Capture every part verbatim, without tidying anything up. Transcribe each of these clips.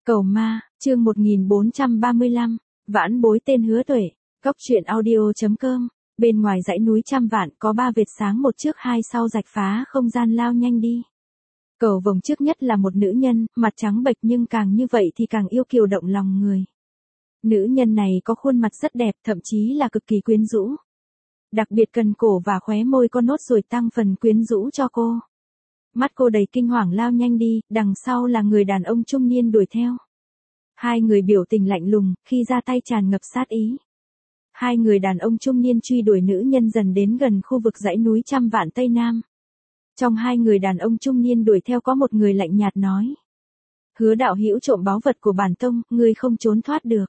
Cầu ma, chương một nghìn bốn trăm ba mươi lăm, vãn bối tên Hứa Tuệ, Cóc truyện audio.com, bên ngoài dãy núi trăm vạn có ba vệt sáng một trước hai sau rạch phá không gian lao nhanh đi. Cầu vồng trước nhất là một nữ nhân, mặt trắng bệch nhưng càng như vậy thì càng yêu kiều động lòng người. Nữ nhân này có khuôn mặt rất đẹp, thậm chí là cực kỳ quyến rũ. Đặc biệt cần cổ và khóe môi có nốt ruồi tăng phần quyến rũ cho cô. Mắt cô đầy kinh hoàng lao nhanh đi, đằng sau là người đàn ông trung niên đuổi theo. Hai người biểu tình lạnh lùng, khi ra tay tràn ngập sát ý. Hai người đàn ông trung niên truy đuổi nữ nhân dần đến gần khu vực dãy núi trăm vạn Tây Nam. Trong hai người đàn ông trung niên đuổi theo có một người lạnh nhạt nói. Hứa đạo hữu trộm báu vật của bản tông, ngươi không trốn thoát được.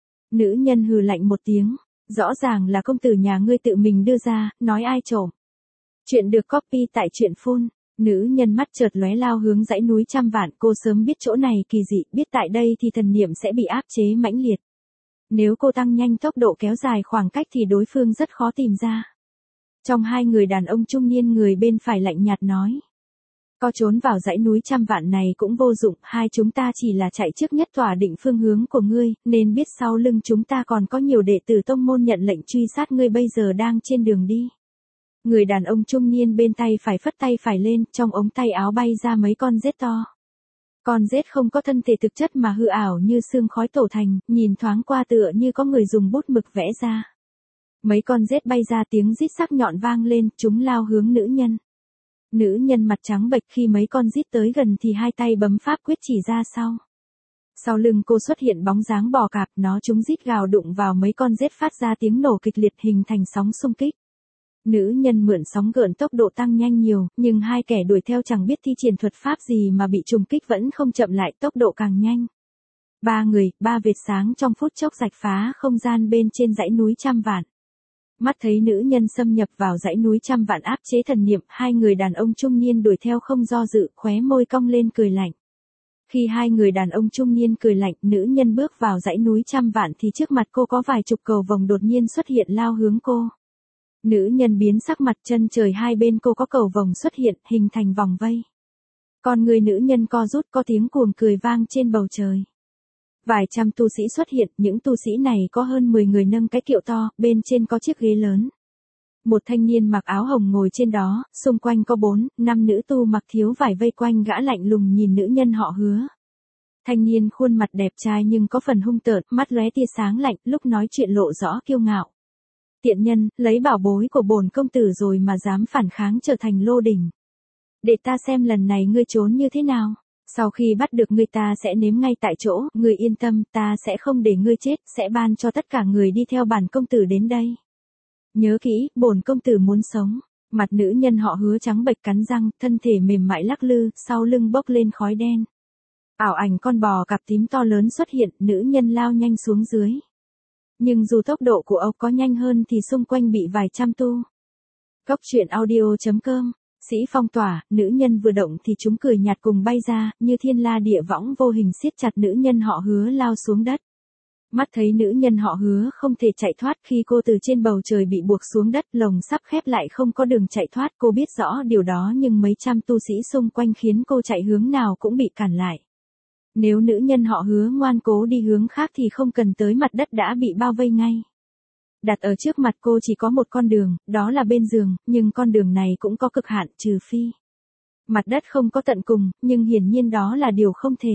Nữ nhân hừ lạnh một tiếng, rõ ràng là công tử nhà ngươi tự mình đưa ra, nói ai trộm. Chuyện được copy tại truyện phun. Nữ nhân mắt chợt lóe lao hướng dãy núi trăm vạn, cô sớm biết chỗ này kỳ dị, biết tại đây thì thần niệm sẽ bị áp chế mãnh liệt. Nếu cô tăng nhanh tốc độ kéo dài khoảng cách thì đối phương rất khó tìm ra. Trong hai người đàn ông trung niên, người bên phải lạnh nhạt nói. Có trốn vào dãy núi trăm vạn này cũng vô dụng, hai chúng ta chỉ là chạy trước nhất tỏa định phương hướng của ngươi, nên biết sau lưng chúng ta còn có nhiều đệ tử tông môn nhận lệnh truy sát ngươi bây giờ đang trên đường đi. Người đàn ông trung niên bên tay phải phất tay phải lên, trong ống tay áo bay ra mấy con rết to. Con rết không có thân thể thực chất mà hư ảo như sương khói tổ thành, nhìn thoáng qua tựa như có người dùng bút mực vẽ ra. Mấy con rết bay ra, tiếng rít sắc nhọn vang lên, chúng lao hướng nữ nhân. Nữ nhân mặt trắng bệch, khi mấy con rít tới gần thì hai tay bấm pháp quyết chỉ ra sau. Sau lưng cô xuất hiện bóng dáng bò cạp, nó chúng rít gào đụng vào mấy con rết phát ra tiếng nổ kịch liệt hình thành sóng xung kích. Nữ nhân mượn sóng gợn tốc độ tăng nhanh nhiều, nhưng hai kẻ đuổi theo chẳng biết thi triển thuật pháp gì mà bị trùng kích vẫn không chậm lại, tốc độ càng nhanh. Ba người, ba vệt sáng trong phút chốc rạch phá không gian bên trên dãy núi trăm vạn. Mắt thấy nữ nhân xâm nhập vào dãy núi trăm vạn áp chế thần niệm, hai người đàn ông trung niên đuổi theo không do dự, khóe môi cong lên cười lạnh. Khi hai người đàn ông trung niên cười lạnh, nữ nhân bước vào dãy núi trăm vạn thì trước mặt cô có vài chục cầu vồng đột nhiên xuất hiện lao hướng cô. Nữ nhân biến sắc mặt, chân trời hai bên cô có cầu vồng xuất hiện, hình thành vòng vây. Còn người nữ nhân co rút, có tiếng cuồng cười vang trên bầu trời. Vài trăm tu sĩ xuất hiện, những tu sĩ này có hơn mười người nâng cái kiệu to, bên trên có chiếc ghế lớn. Một thanh niên mặc áo hồng ngồi trên đó, xung quanh có bốn, năm nữ tu mặc thiếu vải vây quanh gã lạnh lùng nhìn nữ nhân họ Hứa. Thanh niên khuôn mặt đẹp trai nhưng có phần hung tợn, mắt lóe tia sáng lạnh, lúc nói chuyện lộ rõ kiêu ngạo. Tiện nhân, lấy bảo bối của bổn công tử rồi mà dám phản kháng trở thành lô đỉnh. Để ta xem lần này ngươi trốn như thế nào. Sau khi bắt được ngươi ta sẽ nếm ngay tại chỗ, ngươi yên tâm, ta sẽ không để ngươi chết, sẽ ban cho tất cả người đi theo bản công tử đến đây. Nhớ kỹ, bổn công tử muốn sống. Mặt nữ nhân họ Hứa trắng bệch cắn răng, thân thể mềm mại lắc lư, sau lưng bốc lên khói đen. Ảo ảnh con bò cặp tím to lớn xuất hiện, nữ nhân lao nhanh xuống dưới. Nhưng dù tốc độ của ốc có nhanh hơn thì xung quanh bị vài trăm tu. Cóc truyện audio.com, sĩ phong tỏa, nữ nhân vừa động thì chúng cười nhạt cùng bay ra, như thiên la địa võng vô hình siết chặt nữ nhân họ Hứa lao xuống đất. Mắt thấy nữ nhân họ Hứa không thể chạy thoát, khi cô từ trên bầu trời bị buộc xuống đất, lồng sắp khép lại không có đường chạy thoát, cô biết rõ điều đó nhưng mấy trăm tu sĩ xung quanh khiến cô chạy hướng nào cũng bị cản lại. Nếu nữ nhân họ Hứa ngoan cố đi hướng khác thì không cần tới mặt đất đã bị bao vây ngay. Đặt ở trước mặt cô chỉ có một con đường, đó là bên giường, nhưng con đường này cũng có cực hạn, trừ phi mặt đất không có tận cùng, nhưng hiển nhiên đó là điều không thể.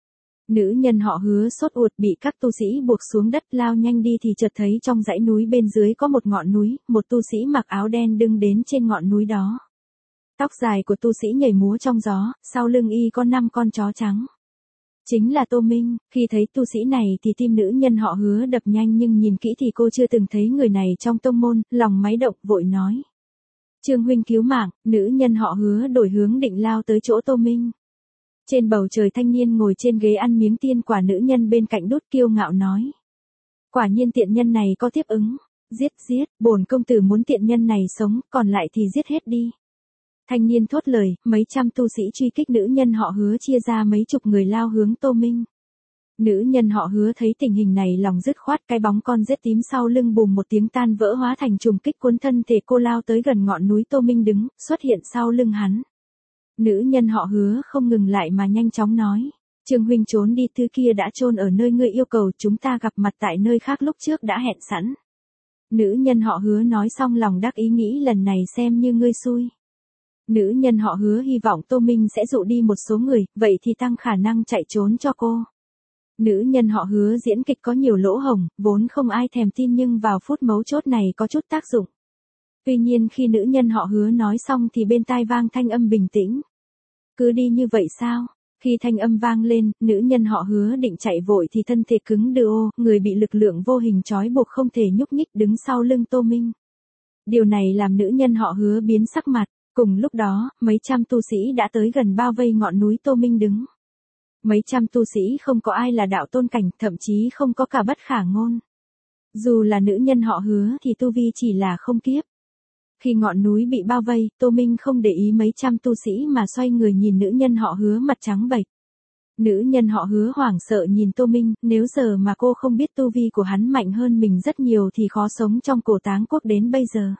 Nữ nhân họ Hứa sốt ruột bị các tu sĩ buộc xuống đất, lao nhanh đi thì chợt thấy trong dãy núi bên dưới có một ngọn núi, một tu sĩ mặc áo đen đứng đến trên ngọn núi đó. Tóc dài của tu sĩ nhảy múa trong gió, sau lưng y có năm con chó trắng. Chính là Tô Minh. Khi thấy tu sĩ này thì tim nữ nhân họ Hứa đập nhanh, nhưng nhìn kỹ thì cô chưa từng thấy người này trong tông môn, lòng máy động, vội nói. Trương huynh cứu mạng. Nữ nhân họ Hứa đổi hướng định lao tới chỗ Tô Minh. Trên bầu trời thanh niên ngồi trên ghế ăn miếng tiên quả, nữ nhân bên cạnh đút kiêu ngạo nói. Quả nhiên tiện nhân này có tiếp ứng. Giết giết, bổn công tử muốn tiện nhân này sống, còn lại thì giết hết đi. Thanh niên thốt lời, mấy trăm tu sĩ truy kích nữ nhân họ Hứa chia ra mấy chục người lao hướng Tô Minh. Nữ nhân họ Hứa thấy tình hình này lòng dứt khoát, cái bóng con rết tím sau lưng bùm một tiếng tan vỡ hóa thành trùng kích cuốn thân thể cô lao tới gần ngọn núi Tô Minh đứng, xuất hiện sau lưng hắn. Nữ nhân họ Hứa không ngừng lại mà nhanh chóng nói. Trương huynh trốn đi, thứ kia đã chôn ở nơi ngươi yêu cầu, chúng ta gặp mặt tại nơi khác lúc trước đã hẹn sẵn. Nữ nhân họ Hứa nói xong lòng đắc ý nghĩ lần này xem như ngươi xui. Nữ nhân họ Hứa hy vọng Tô Minh sẽ dụ đi một số người, vậy thì tăng khả năng chạy trốn cho cô. Nữ nhân họ Hứa diễn kịch có nhiều lỗ hổng, vốn không ai thèm tin nhưng vào phút mấu chốt này có chút tác dụng. Tuy nhiên khi nữ nhân họ Hứa nói xong thì bên tai vang thanh âm bình tĩnh. Cứ đi như vậy sao? Khi thanh âm vang lên, nữ nhân họ Hứa định chạy vội thì thân thể cứng đờ, người bị lực lượng vô hình trói buộc không thể nhúc nhích đứng sau lưng Tô Minh. Điều này làm nữ nhân họ Hứa biến sắc mặt, cùng lúc đó, mấy trăm tu sĩ đã tới gần bao vây ngọn núi Tô Minh đứng. Mấy trăm tu sĩ không có ai là đạo tôn cảnh, thậm chí không có cả bất khả ngôn. Dù là nữ nhân họ Hứa thì tu vi chỉ là không kiếp. Khi ngọn núi bị bao vây, Tô Minh không để ý mấy trăm tu sĩ mà xoay người nhìn nữ nhân họ Hứa mặt trắng bệch. Nữ nhân họ Hứa hoảng sợ nhìn Tô Minh, nếu giờ mà cô không biết tu vi của hắn mạnh hơn mình rất nhiều thì khó sống trong cổ táng quốc đến bây giờ.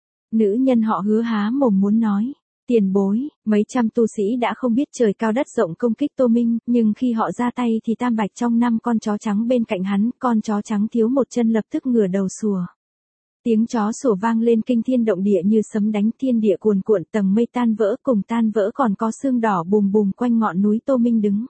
Nữ nhân họ Hứa há mồm muốn nói, tiền bối, mấy trăm tu sĩ đã không biết trời cao đất rộng công kích Tô Minh, nhưng khi họ ra tay thì tam bạch trong năm con chó trắng bên cạnh hắn, con chó trắng thiếu một chân lập tức ngửa đầu sủa. Tiếng chó sủa vang lên kinh thiên động địa như sấm đánh, thiên địa cuồn cuộn, tầng mây tan vỡ, cùng tan vỡ còn có sương đỏ bùm bùm quanh ngọn núi Tô Minh đứng.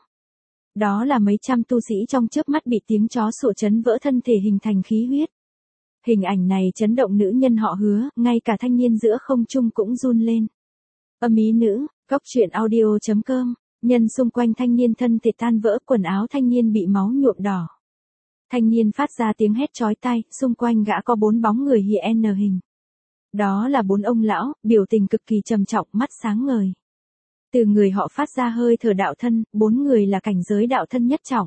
Đó là mấy trăm tu sĩ trong chớp mắt bị tiếng chó sủa chấn vỡ thân thể hình thành khí huyết. Hình ảnh này chấn động nữ nhân họ Hứa, ngay cả thanh niên giữa không trung cũng run lên. Âm ý nữ, góc truyện audio chấm com, nhân xung quanh thanh niên thân thể tan vỡ, quần áo thanh niên bị máu nhuộm đỏ. Thanh niên phát ra tiếng hét chói tai, xung quanh gã có bốn bóng người hiện hình. Đó là bốn ông lão, biểu tình cực kỳ trầm trọng, mắt sáng ngời. Từ người họ phát ra hơi thở đạo thân, bốn người là cảnh giới đạo thân nhất trọng.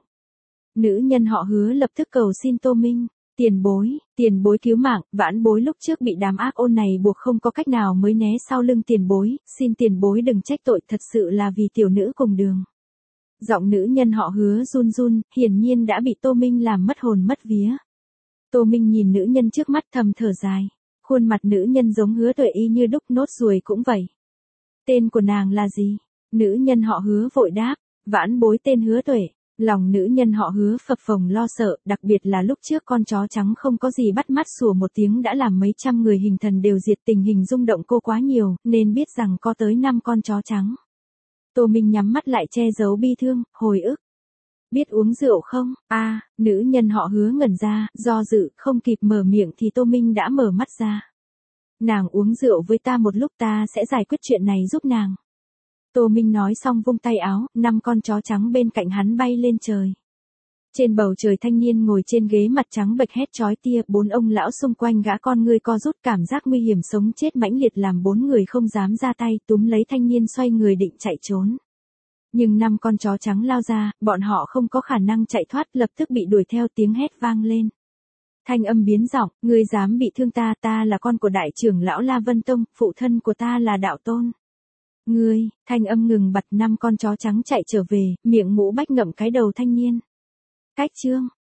Nữ nhân họ Hứa lập tức cầu xin Tô Minh, tiền bối, tiền bối cứu mạng, vãn bối lúc trước bị đám ác ôn này buộc không có cách nào mới né sau lưng tiền bối, xin tiền bối đừng trách tội, thật sự là vì tiểu nữ cùng đường. Giọng nữ nhân họ Hứa run run, hiển nhiên đã bị Tô Minh làm mất hồn mất vía. Tô Minh nhìn nữ nhân trước mắt thầm thở dài, khuôn mặt nữ nhân giống Hứa Tuệ y như đúc, nốt ruồi cũng vậy. Tên của nàng là gì? Nữ nhân họ Hứa vội đáp, vãn bối tên Hứa Tuệ. Lòng nữ nhân họ Hứa phập phồng lo sợ, đặc biệt là lúc trước con chó trắng không có gì bắt mắt sủa một tiếng đã làm mấy trăm người hình thần đều diệt, tình hình rung động cô quá nhiều, nên biết rằng có tới năm con chó trắng. Tô Minh nhắm mắt lại che giấu bi thương, hồi ức. Biết uống rượu không? A, à, nữ nhân họ Hứa ngẩn ra, do dự, không kịp mở miệng thì Tô Minh đã mở mắt ra. Nàng uống rượu với ta một lúc, ta sẽ giải quyết chuyện này giúp nàng. Tô Minh nói xong vung tay áo, năm con chó trắng bên cạnh hắn bay lên trời. Trên bầu trời thanh niên ngồi trên ghế mặt trắng bệch hét chói tia, bốn ông lão xung quanh gã con ngươi co rút, cảm giác nguy hiểm sống chết mãnh liệt làm bốn người không dám ra tay, túm lấy thanh niên xoay người định chạy trốn. Nhưng năm con chó trắng lao ra, bọn họ không có khả năng chạy thoát, lập tức bị đuổi theo, tiếng hét vang lên. Thanh âm biến giọng, ngươi dám bị thương ta, ta là con của đại trưởng lão La Vân Tông, phụ thân của ta là đạo tôn. Ngươi, thanh âm ngừng bặt, năm con chó trắng chạy trở về, miệng mũ bách ngậm cái đầu thanh niên. Cách chương,